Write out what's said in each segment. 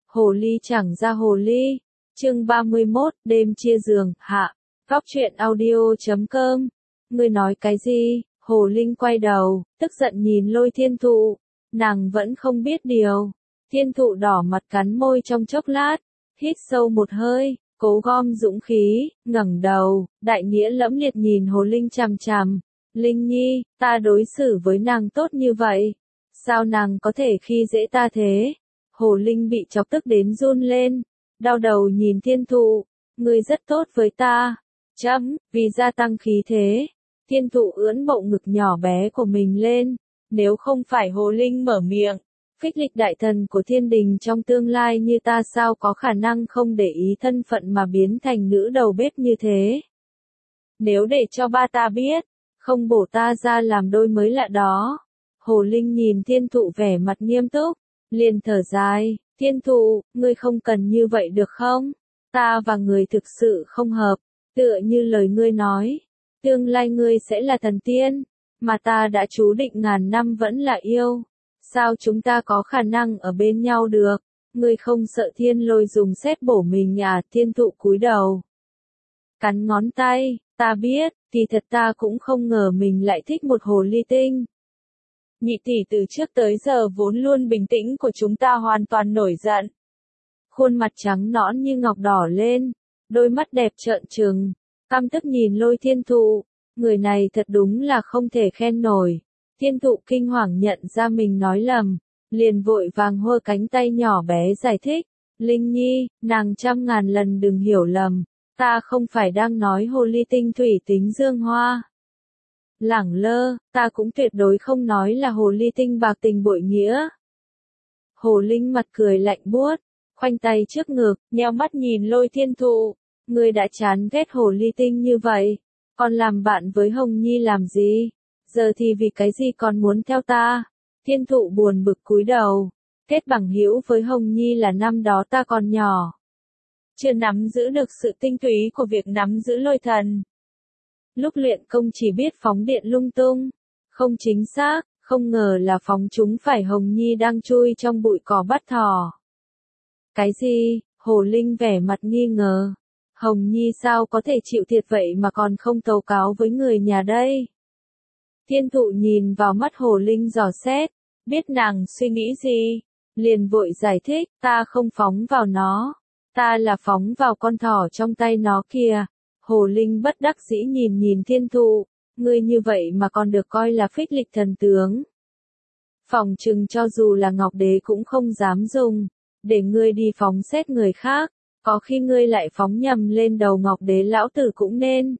Hồ ly chẳng ra hồ ly. Chương 31, đêm chia giường, hạ. Góc truyện audio.com. Ngươi nói cái gì? Hồ Linh quay đầu, tức giận nhìn Lôi Thiên Thụ. Nàng vẫn không biết điều. Thiên Thụ đỏ mặt cắn môi trong chốc lát, hít sâu một hơi, cố gom dũng khí, ngẩng đầu, đại nghĩa lẫm liệt nhìn Hồ Linh chằm chằm. Linh Nhi, ta đối xử với nàng tốt như vậy, sao nàng có thể khi dễ ta thế? Hồ Linh bị chọc tức đến run lên, đau đầu nhìn Thiên Thụ, ngươi rất tốt với ta. Chấm, vì gia tăng khí thế. Thiên Thụ ưỡn bộ ngực nhỏ bé của mình lên, nếu không phải Hồ Linh mở miệng, phích lịch đại thần của thiên đình trong tương lai như ta sao có khả năng không để ý thân phận mà biến thành nữ đầu bếp như thế. Nếu để cho ba ta biết, không bổ ta ra làm đôi mới lạ đó. Hồ Linh nhìn Thiên Thụ vẻ mặt nghiêm túc, liền thở dài, Thiên Thụ, ngươi không cần như vậy được không? Ta và người thực sự không hợp, tựa như lời ngươi nói, tương lai ngươi sẽ là thần tiên, mà ta đã chú định ngàn năm vẫn là yêu. Sao chúng ta có khả năng ở bên nhau được? Ngươi không sợ Thiên Lôi dùng sét bổ mình à? Thiên Thụ cúi đầu, cắn ngón tay, ta biết, thì thật ta cũng không ngờ mình lại thích một hồ ly tinh. Nhị tỷ từ trước tới giờ vốn luôn bình tĩnh của chúng ta hoàn toàn nổi giận. Khuôn mặt trắng nõn như ngọc đỏ lên, đôi mắt đẹp trợn trừng, căm tức nhìn Lôi Thiên Thụ, người này thật đúng là không thể khen nổi. Thiên Thụ kinh hoàng nhận ra mình nói lầm, liền vội vàng hô cánh tay nhỏ bé giải thích, Linh Nhi, nàng trăm ngàn lần đừng hiểu lầm, ta không phải đang nói hồ ly tinh thủy tính dương hoa. Lẳng lơ, ta cũng tuyệt đối không nói là hồ ly tinh bạc tình bội nghĩa. Hồ Linh mặt cười lạnh buốt, khoanh tay trước ngực, nheo mắt nhìn Lôi Thiên Thụ, ngươi đã chán ghét hồ ly tinh như vậy, còn làm bạn với Hồng Nhi làm gì? Giờ thì vì cái gì còn muốn theo ta? Thiên Thụ buồn bực cúi đầu, kết bằng hữu với Hồng Nhi là năm đó ta còn nhỏ, chưa nắm giữ được sự tinh túy của việc nắm giữ lôi thần. Lúc luyện công chỉ biết phóng điện lung tung, không chính xác, không ngờ là phóng chúng phải Hồng Nhi đang chui trong bụi cỏ bắt thỏ. Cái gì? Hồ Linh vẻ mặt nghi ngờ. Hồng Nhi sao có thể chịu thiệt vậy mà còn không tố cáo với người nhà đây? Thiên Thụ nhìn vào mắt Hồ Linh dò xét, biết nàng suy nghĩ gì, liền vội giải thích, ta không phóng vào nó, ta là phóng vào con thỏ trong tay nó kìa. Hồ Linh bất đắc dĩ nhìn Thiên Thụ, ngươi như vậy mà còn được coi là phích lịch thần tướng. Phỏng chừng cho dù là Ngọc Đế cũng không dám dùng, để ngươi đi phóng xét người khác, có khi ngươi lại phóng nhầm lên đầu Ngọc Đế lão tử cũng nên.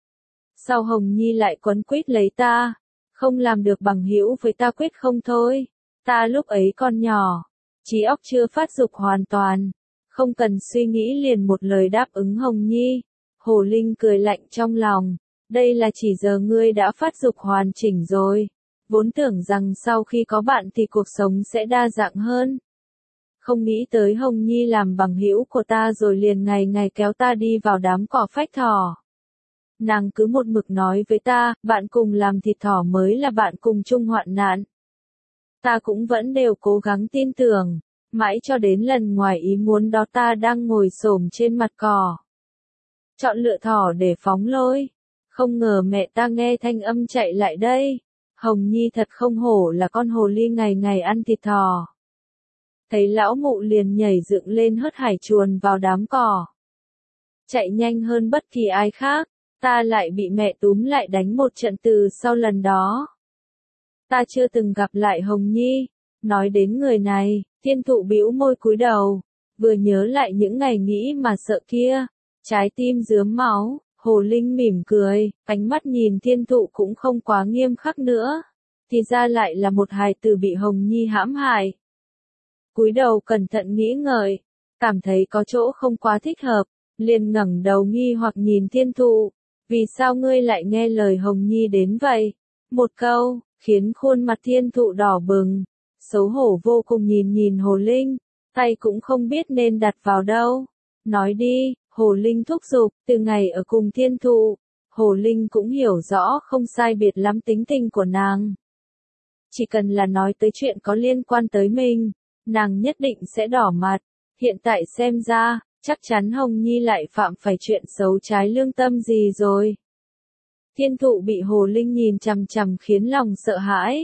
Sao Hồng Nhi lại quấn quýt lấy ta, không làm được bằng hữu với ta quyết không thôi, ta lúc ấy còn nhỏ, trí óc chưa phát dục hoàn toàn, không cần suy nghĩ liền một lời đáp ứng Hồng Nhi. Hồ Linh cười lạnh trong lòng, đây là chỉ giờ ngươi đã phát dục hoàn chỉnh rồi, vốn tưởng rằng sau khi có bạn thì cuộc sống sẽ đa dạng hơn. Không nghĩ tới Hồng Nhi làm bằng hữu của ta rồi liền ngày ngày kéo ta đi vào đám cỏ phách thỏ. Nàng cứ một mực nói với ta, bạn cùng làm thịt thỏ mới là bạn cùng chung hoạn nạn. Ta cũng vẫn đều cố gắng tin tưởng, mãi cho đến lần ngoài ý muốn đó ta đang ngồi xổm trên mặt cỏ, chọn lựa thỏ để phóng lôi. Không ngờ mẹ ta nghe thanh âm chạy lại đây. Hồng Nhi thật không hổ là con hồ ly ngày ngày ăn thịt thỏ. Thấy lão mụ liền nhảy dựng lên hớt hải chuồn vào đám cỏ. Chạy nhanh hơn bất kỳ ai khác, ta lại bị mẹ túm lại đánh một trận từ sau lần đó. Ta chưa từng gặp lại Hồng Nhi. Nói đến người này, Thiên Thụ bĩu môi cúi đầu, vừa nhớ lại những ngày nghĩ mà sợ kia, trái tim rướm máu. Hồ Linh mỉm cười, ánh mắt nhìn Thiên Thụ cũng không quá nghiêm khắc nữa, thì ra lại là một hài tử bị Hồng Nhi hãm hại. Cúi đầu cẩn thận nghĩ ngợi, cảm thấy có chỗ không quá thích hợp, liền ngẩng đầu nghi hoặc nhìn Thiên Thụ, vì sao ngươi lại nghe lời Hồng Nhi đến vậy? Một câu, khiến khuôn mặt Thiên Thụ đỏ bừng, xấu hổ vô cùng nhìn Hồ Linh, tay cũng không biết nên đặt vào đâu. Nói đi. Hồ Linh thúc giục, từ ngày ở cùng Thiên Thụ, Hồ Linh cũng hiểu rõ không sai biệt lắm tính tình của nàng. Chỉ cần là nói tới chuyện có liên quan tới mình, nàng nhất định sẽ đỏ mặt. Hiện tại xem ra, chắc chắn Hồng Nhi lại phạm phải chuyện xấu trái lương tâm gì rồi. Thiên thụ bị Hồ Linh nhìn chằm chằm khiến lòng sợ hãi.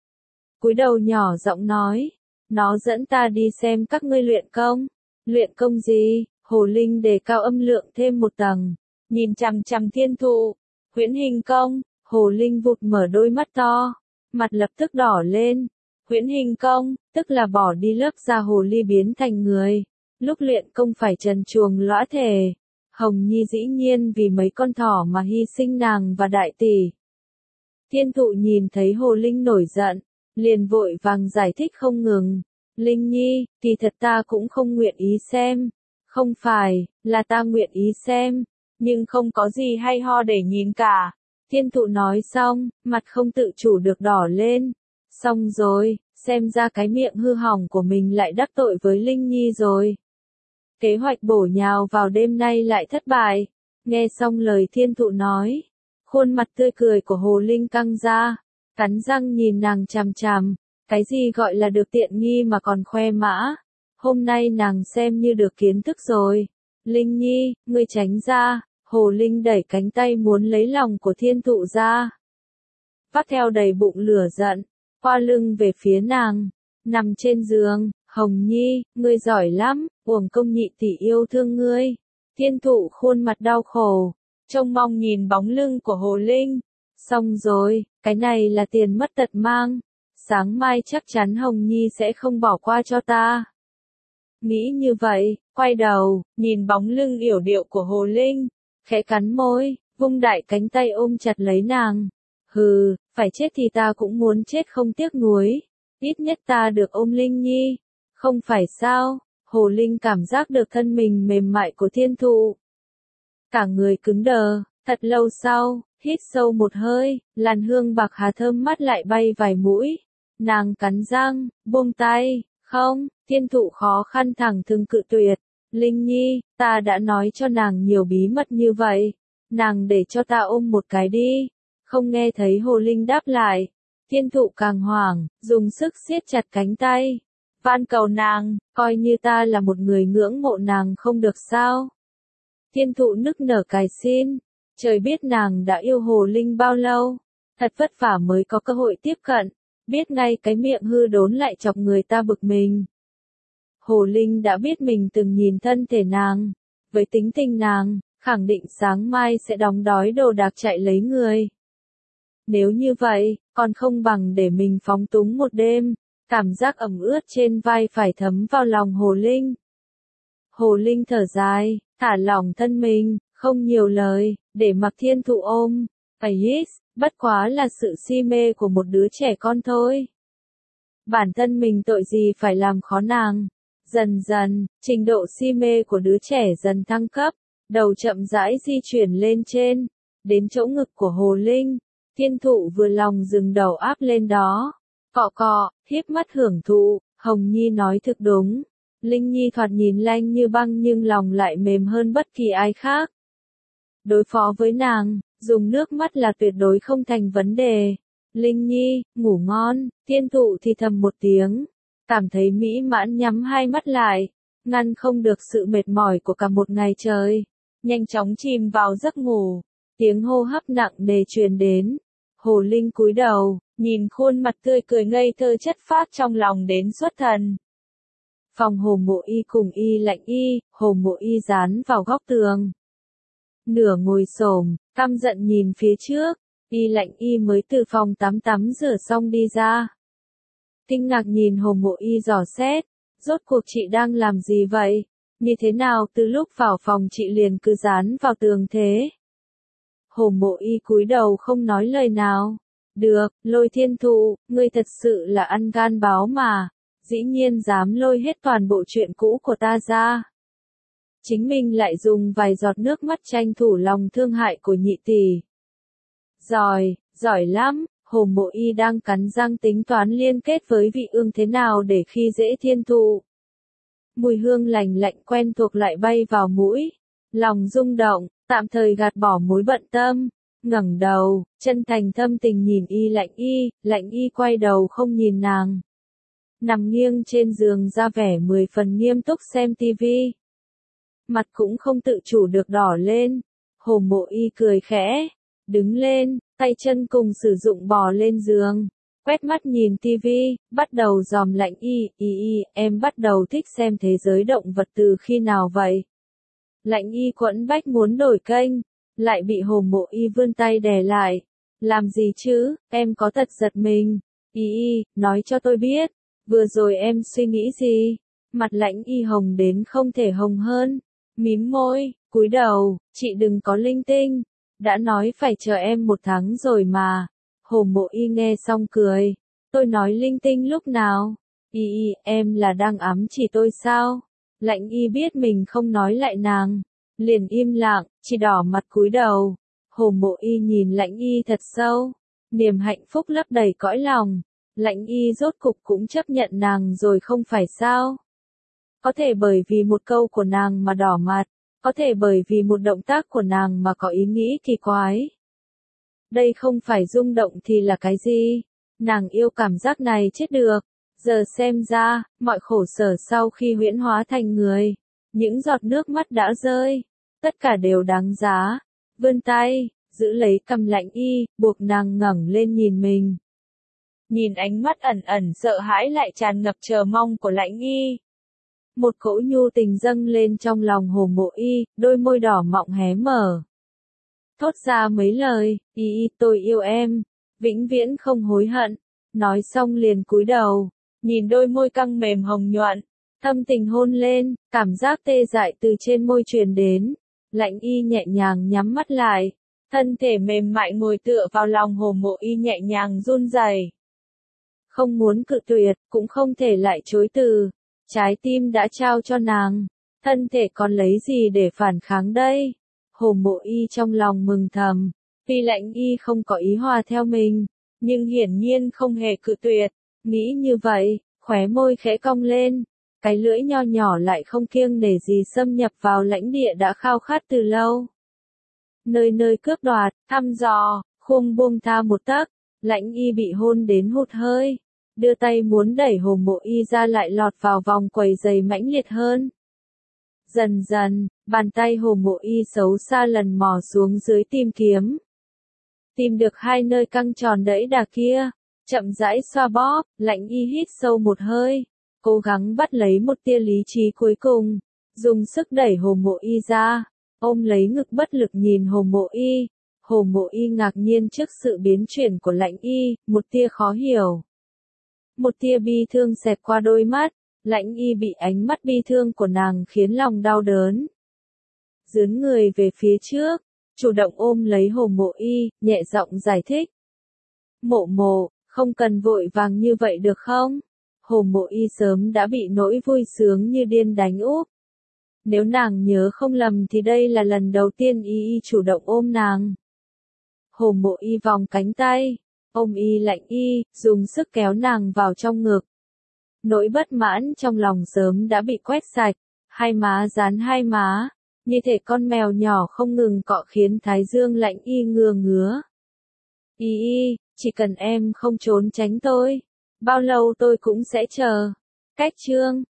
Cúi đầu nhỏ giọng nói, nó dẫn ta đi xem các ngươi luyện công. Luyện công gì? Hồ Linh đề cao âm lượng thêm một tầng, nhìn chằm chằm thiên thụ. Huyễn hình công. Hồ Linh vụt mở đôi mắt to, mặt lập tức đỏ lên. Huyễn hình công, tức là bỏ đi lớp da hồ ly biến thành người. Lúc luyện công phải trần truồng lõa thể. Hồng Nhi dĩ nhiên vì mấy con thỏ mà hy sinh nàng và đại tỷ. Thiên thụ nhìn thấy Hồ Linh nổi giận, liền vội vàng giải thích không ngừng. Linh Nhi, kỳ thật ta cũng không nguyện ý xem. Không phải, là ta nguyện ý xem, nhưng không có gì hay ho để nhìn cả. Thiên thụ nói xong, mặt không tự chủ được đỏ lên. Xong rồi, xem ra cái miệng hư hỏng của mình lại đắc tội với Linh Nhi rồi. Kế hoạch bổ nhào vào đêm nay lại thất bại. Nghe xong lời thiên thụ nói, khuôn mặt tươi cười của Hồ Linh căng ra, cắn răng nhìn nàng chằm chằm. Cái gì gọi là được tiện nghi mà còn khoe mã? Hôm nay nàng xem như được kiến thức rồi. Linh Nhi, ngươi tránh ra. Hồ Linh đẩy cánh tay muốn lấy lòng của thiên thụ ra. Vắt theo đầy bụng lửa giận, qua lưng về phía nàng, nằm trên giường. Hồng Nhi, ngươi giỏi lắm, uổng công nhị tỷ yêu thương ngươi. Thiên thụ khuôn mặt đau khổ, trông mong nhìn bóng lưng của Hồ Linh. Xong rồi, cái này là tiền mất tật mang. Sáng mai chắc chắn Hồng Nhi sẽ không bỏ qua cho ta. Nghĩ như vậy, quay đầu, nhìn bóng lưng yểu điệu của Hồ Linh, khẽ cắn môi, vung đại cánh tay ôm chặt lấy nàng. Hừ, phải chết thì ta cũng muốn chết không tiếc nuối. Ít nhất ta được ôm Linh Nhi. Không phải sao? Hồ Linh cảm giác được thân mình mềm mại của thiên thụ. Cả người cứng đờ, thật lâu sau, hít sâu một hơi, làn hương bạc hà thơm mát lại bay vài mũi. Nàng cắn răng, buông tay, không, thiên thụ khó khăn thẳng thừng cự tuyệt. Linh Nhi, ta đã nói cho nàng nhiều bí mật như vậy. Nàng để cho ta ôm một cái đi. Không nghe thấy Hồ Linh đáp lại. Thiên thụ càng hoảng, dùng sức siết chặt cánh tay. Van cầu nàng, coi như ta là một người ngưỡng mộ nàng không được sao. Thiên thụ nức nở cài xin. Trời biết nàng đã yêu Hồ Linh bao lâu. Thật vất vả mới có cơ hội tiếp cận. Biết ngay cái miệng hư đốn lại chọc người ta bực mình. Hồ Linh đã biết mình từng nhìn thân thể nàng. Với tính tình nàng, khẳng định sáng mai sẽ đóng đói đồ đạc chạy lấy người. Nếu như vậy, còn không bằng để mình phóng túng một đêm. Cảm giác ẩm ướt trên vai phải thấm vào lòng Hồ Linh. Hồ Linh thở dài, thả lỏng thân mình, không nhiều lời, để mặc thiên thụ ôm. Yes, bất quá là sự si mê của một đứa trẻ con thôi. Bản thân mình tội gì phải làm khó nàng. Dần dần, trình độ si mê của đứa trẻ dần thăng cấp, đầu chậm rãi di chuyển lên trên, đến chỗ ngực của Hồ Linh. Thiên thụ vừa lòng dừng đầu áp lên đó, cọ cọ, híp mắt hưởng thụ. Hồng Nhi nói thực đúng. Linh Nhi thoạt nhìn lanh như băng nhưng lòng lại mềm hơn bất kỳ ai khác. Đối phó với nàng, dùng nước mắt là tuyệt đối không thành vấn đề. Linh Nhi, ngủ ngon. Thiên thụ thì thầm một tiếng, cảm thấy mỹ mãn nhắm hai mắt lại, ngăn không được sự mệt mỏi của cả một ngày trời. Nhanh chóng chìm vào giấc ngủ, tiếng hô hấp nặng nề truyền đến. Hồ Linh cúi đầu, nhìn khuôn mặt tươi cười ngây thơ chất phác trong lòng đến xuất thần. Phòng Hồ Mộ Y cùng Y Lạnh Y, Hồ Mộ Y dán vào góc tường. Nửa ngồi xổm, căm giận nhìn phía trước, Y Lạnh Y mới từ phòng tắm rửa xong đi ra. Kinh ngạc nhìn Hồ Mộ Y dò xét, rốt cuộc chị đang làm gì vậy? Như thế nào từ lúc vào phòng chị liền cứ dán vào tường thế? Hồ Mộ Y cúi đầu không nói lời nào. Được, Lôi Thiên Thụ, ngươi thật sự là ăn gan báo mà, dĩ nhiên dám lôi hết toàn bộ chuyện cũ của ta ra. Chính mình lại dùng vài giọt nước mắt tranh thủ lòng thương hại của nhị tỷ. Giỏi, giỏi lắm. Hồ Mộ Y đang cắn răng tính toán liên kết với vị ương thế nào để khi dễ thiên thụ. Mùi hương lành lạnh quen thuộc lại bay vào mũi. Lòng rung động, tạm thời gạt bỏ mối bận tâm. Ngẩng đầu, chân thành thâm tình nhìn Y Lạnh Y quay đầu không nhìn nàng. nằm nghiêng trên giường ra vẻ 10 phần nghiêm túc xem tivi. Mặt cũng không tự chủ được đỏ lên. Hồ Mộ Y cười khẽ, đứng lên, tay chân cùng sử dụng bò lên giường, quét mắt nhìn tivi, bắt đầu dòm Lãnh Y, em bắt đầu thích xem thế giới động vật từ khi nào vậy? Lãnh Y quẫn bách muốn đổi kênh, lại bị Hồ Mộ Y vươn tay đè lại. Làm gì chứ, em có tật giật mình. Y, nói cho tôi biết, vừa rồi em suy nghĩ gì? Mặt Lãnh Y hồng đến không thể hồng hơn, mím môi, cúi đầu, chị đừng có linh tinh, đã nói phải chờ em 1 tháng rồi mà. Hồ Mộ Y nghe xong cười, tôi nói linh tinh lúc nào? Y, em là đang ám chỉ tôi sao? Lãnh Y biết mình không nói lại nàng, liền im lặng, chỉ đỏ mặt cúi đầu. Hồ Mộ Y nhìn Lãnh Y thật sâu, niềm hạnh phúc lấp đầy cõi lòng. Lãnh Y rốt cục cũng chấp nhận nàng rồi không phải sao? Có thể bởi vì một câu của nàng mà đỏ mặt, có thể bởi vì một động tác của nàng mà có ý nghĩ kỳ quái. Đây không phải rung động thì là cái gì? Nàng yêu cảm giác này chết được. Giờ xem ra, mọi khổ sở sau khi huyễn hóa thành người, những giọt nước mắt đã rơi, tất cả đều đáng giá. Vươn tay, giữ lấy cằm Lãnh Y, buộc nàng ngẩng lên nhìn mình. Nhìn ánh mắt ẩn ẩn sợ hãi lại tràn ngập chờ mong của Lãnh Y. Một cỗ nhu tình dâng lên trong lòng Hồ Mộ Y, đôi môi đỏ mọng hé mở. Thốt ra mấy lời, Y, tôi yêu em, vĩnh viễn không hối hận. Nói xong liền cúi đầu, nhìn đôi môi căng mềm hồng nhuận, thâm tình hôn lên, cảm giác tê dại từ trên môi truyền đến. Lãnh Y nhẹ nhàng nhắm mắt lại, thân thể mềm mại ngồi tựa vào lòng Hồ Mộ Y nhẹ nhàng run rẩy. Không muốn cự tuyệt, cũng không thể lại chối từ. Trái tim đã trao cho nàng, thân thể còn lấy gì để phản kháng đây? Hồ Mộ Y trong lòng mừng thầm, vì Lãnh Y không có ý hòa theo mình, nhưng hiển nhiên không hề cự tuyệt. Nghĩ như vậy, khóe môi khẽ cong lên, cái lưỡi nho nhỏ lại không kiêng nể gì xâm nhập vào lãnh địa đã khao khát từ lâu. Nơi nơi cướp đoạt, thăm dò, không buông tha một tấc, Lãnh Y bị hôn đến hụt hơi. Đưa tay muốn đẩy Hồ Mộ Y ra lại lọt vào vòng quầy giày mãnh liệt hơn. Dần dần, bàn tay Hồ Mộ Y xấu xa lần mò xuống dưới tìm kiếm. Tìm được 2 nơi căng tròn đẫy đà kia, chậm rãi xoa bóp, Lãnh Y hít sâu một hơi, cố gắng bắt lấy một tia lý trí cuối cùng, dùng sức đẩy Hồ Mộ Y ra, ôm lấy ngực bất lực nhìn Hồ Mộ Y. Hồ Mộ Y ngạc nhiên trước sự biến chuyển của Lãnh Y, một tia khó hiểu. Một tia bi thương xẹt qua đôi mắt, Lãnh Y bị ánh mắt bi thương của nàng khiến lòng đau đớn. Dướn người về phía trước, chủ động ôm lấy Hồ Mộ Y, nhẹ giọng giải thích. Mộ Mộ, không cần vội vàng như vậy được không? Hồ Mộ Y sớm đã bị nỗi vui sướng như điên đánh úp. Nếu nàng nhớ không lầm thì đây là lần đầu tiên Y chủ động ôm nàng. Hồ Mộ Y vòng cánh tay, ôm Lãnh Y, dùng sức kéo nàng vào trong ngực. Nỗi bất mãn trong lòng sớm đã bị quét sạch, hai má dán hai má, như thể con mèo nhỏ không ngừng cọ khiến thái dương Lãnh Y ngứa ngứa. Y, chỉ cần em không trốn tránh tôi, bao lâu tôi cũng sẽ chờ. Cách chương